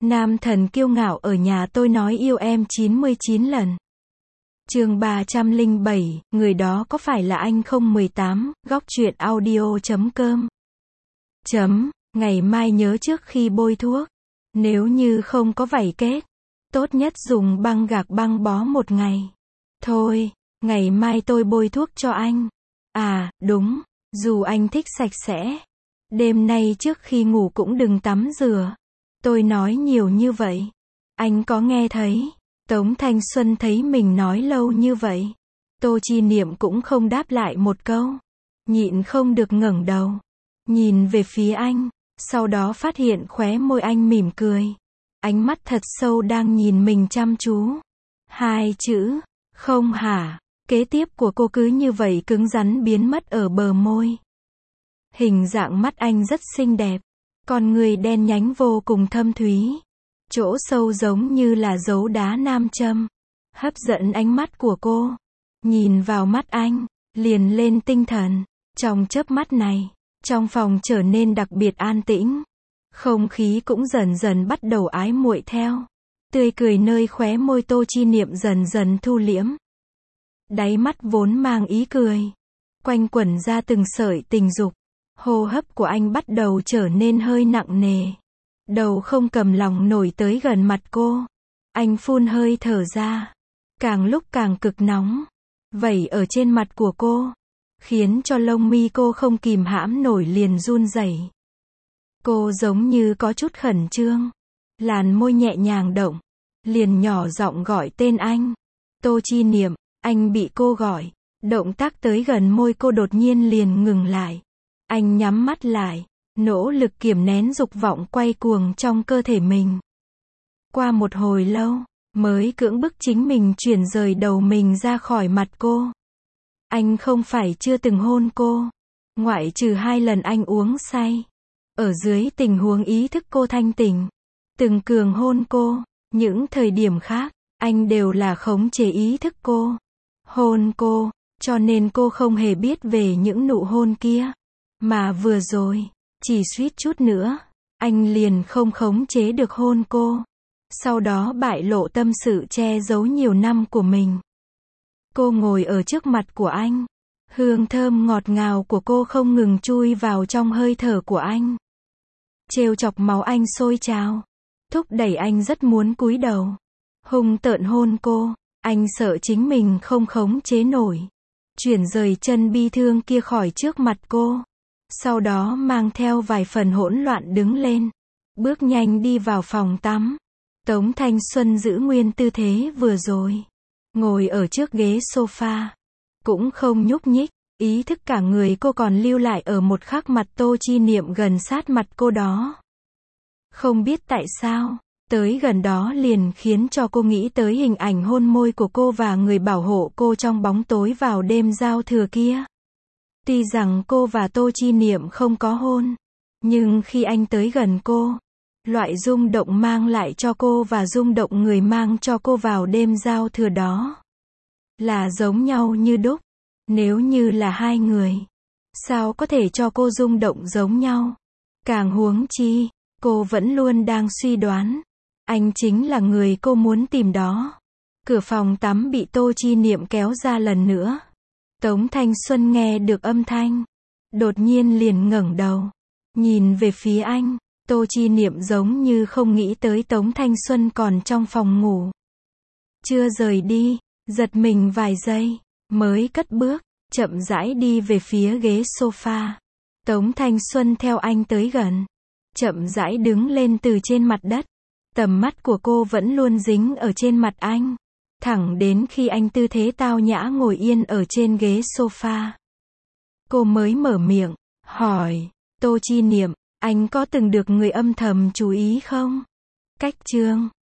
Nam thần kiêu ngạo ở nhà tôi nói yêu em 99 lần. Chương 307, người đó có phải là anh không? 18, góc truyện audio.com. Ngày mai nhớ trước khi bôi thuốc, nếu như không có vảy kết, tốt nhất dùng băng gạc băng bó 1 ngày. Thôi, ngày mai tôi bôi thuốc cho anh. À, đúng, dù anh thích sạch sẽ, đêm nay trước khi ngủ cũng đừng tắm rửa. Tôi nói nhiều như vậy, anh có nghe thấy? Tống Thanh Xuân thấy mình nói lâu như vậy, Tô Chi Niệm cũng không đáp lại một câu, nhịn không được ngẩng đầu, nhìn về phía anh, sau đó phát hiện khóe môi anh mỉm cười, ánh mắt thật sâu đang nhìn mình chăm chú. 2 chữ, không hả? Kế tiếp của cô cứ như vậy cứng rắn biến mất ở bờ môi. Hình dạng mắt anh rất xinh đẹp, con người đen nhánh vô cùng thâm thúy, chỗ sâu giống như là dấu đá nam châm, hấp dẫn ánh mắt của cô. Nhìn vào mắt anh, liền lên tinh thần. Trong chớp mắt này, trong phòng trở nên đặc biệt an tĩnh, không khí cũng dần dần bắt đầu ái muội theo. Tươi cười nơi khóe môi Tô Chi Niệm dần dần thu liễm, đáy mắt vốn mang ý cười, quanh quẩn ra từng sợi tình dục. Hô hấp của anh bắt đầu trở nên hơi nặng nề, đầu không cầm lòng nổi tới gần mặt cô. Anh phun hơi thở ra, càng lúc càng cực nóng, vẩy ở trên mặt của cô, khiến cho lông mi cô không kìm hãm nổi liền run rẩy. Cô giống như có chút khẩn trương, làn môi nhẹ nhàng động, liền nhỏ giọng gọi tên anh. Tô Chi Niệm. Anh bị cô gọi, động tác tới gần môi cô đột nhiên liền ngừng lại. Anh nhắm mắt lại, nỗ lực kiềm nén dục vọng quay cuồng trong cơ thể mình. Qua một hồi lâu, mới cưỡng bức chính mình chuyển rời đầu mình ra khỏi mặt cô. Anh không phải chưa từng hôn cô, ngoại trừ 2 lần anh uống say. Ở dưới tình huống ý thức cô thanh tỉnh, từng cường hôn cô, những thời điểm khác, anh đều là khống chế ý thức cô, hôn cô, cho nên cô không hề biết về những nụ hôn kia. Mà vừa rồi, chỉ suýt chút nữa, anh liền không khống chế được hôn cô. Sau đó bại lộ tâm sự che giấu nhiều năm của mình. Cô ngồi ở trước mặt của anh, hương thơm ngọt ngào của cô không ngừng chui vào trong hơi thở của anh, trêu chọc máu anh sôi trào, thúc đẩy anh rất muốn cúi đầu, hung tợn hôn cô. Anh sợ chính mình không khống chế nổi, chuyển rời chân bi thương kia khỏi trước mặt cô. Sau đó mang theo vài phần hỗn loạn đứng lên, bước nhanh đi vào phòng tắm. Tống Thanh Xuân giữ nguyên tư thế vừa rồi, ngồi ở trước ghế sofa, cũng không nhúc nhích, ý thức cả người cô còn lưu lại ở một khắc mặt Tô Chi Niệm gần sát mặt cô đó. Không biết tại sao, tới gần đó liền khiến cho cô nghĩ tới hình ảnh hôn môi của cô và người bảo hộ cô trong bóng tối vào đêm giao thừa kia. Tuy rằng cô và Tô Chi Niệm không có hôn, nhưng khi anh tới gần cô, loại rung động mang lại cho cô và rung động người mang cho cô vào đêm giao thừa đó là giống nhau như đúc. Nếu như là 2 người, sao có thể cho cô rung động giống nhau? Càng huống chi, cô vẫn luôn đang suy đoán, anh chính là người cô muốn tìm đó. Cửa phòng tắm bị Tô Chi Niệm kéo ra lần nữa. Tống Thanh Xuân nghe được âm thanh, đột nhiên liền ngẩng đầu, nhìn về phía anh. Tô Chi Niệm giống như không nghĩ tới Tống Thanh Xuân còn trong phòng ngủ, chưa rời đi, giật mình vài giây, mới cất bước, chậm rãi đi về phía ghế sofa. Tống Thanh Xuân theo anh tới gần, chậm rãi đứng lên từ trên mặt đất. Tầm mắt của cô vẫn luôn dính ở trên mặt anh, thẳng đến khi anh tư thế tao nhã ngồi yên ở trên ghế sofa. Cô mới mở miệng, hỏi, Tô Chi Niệm, anh có từng được người âm thầm chú ý không? Cách chương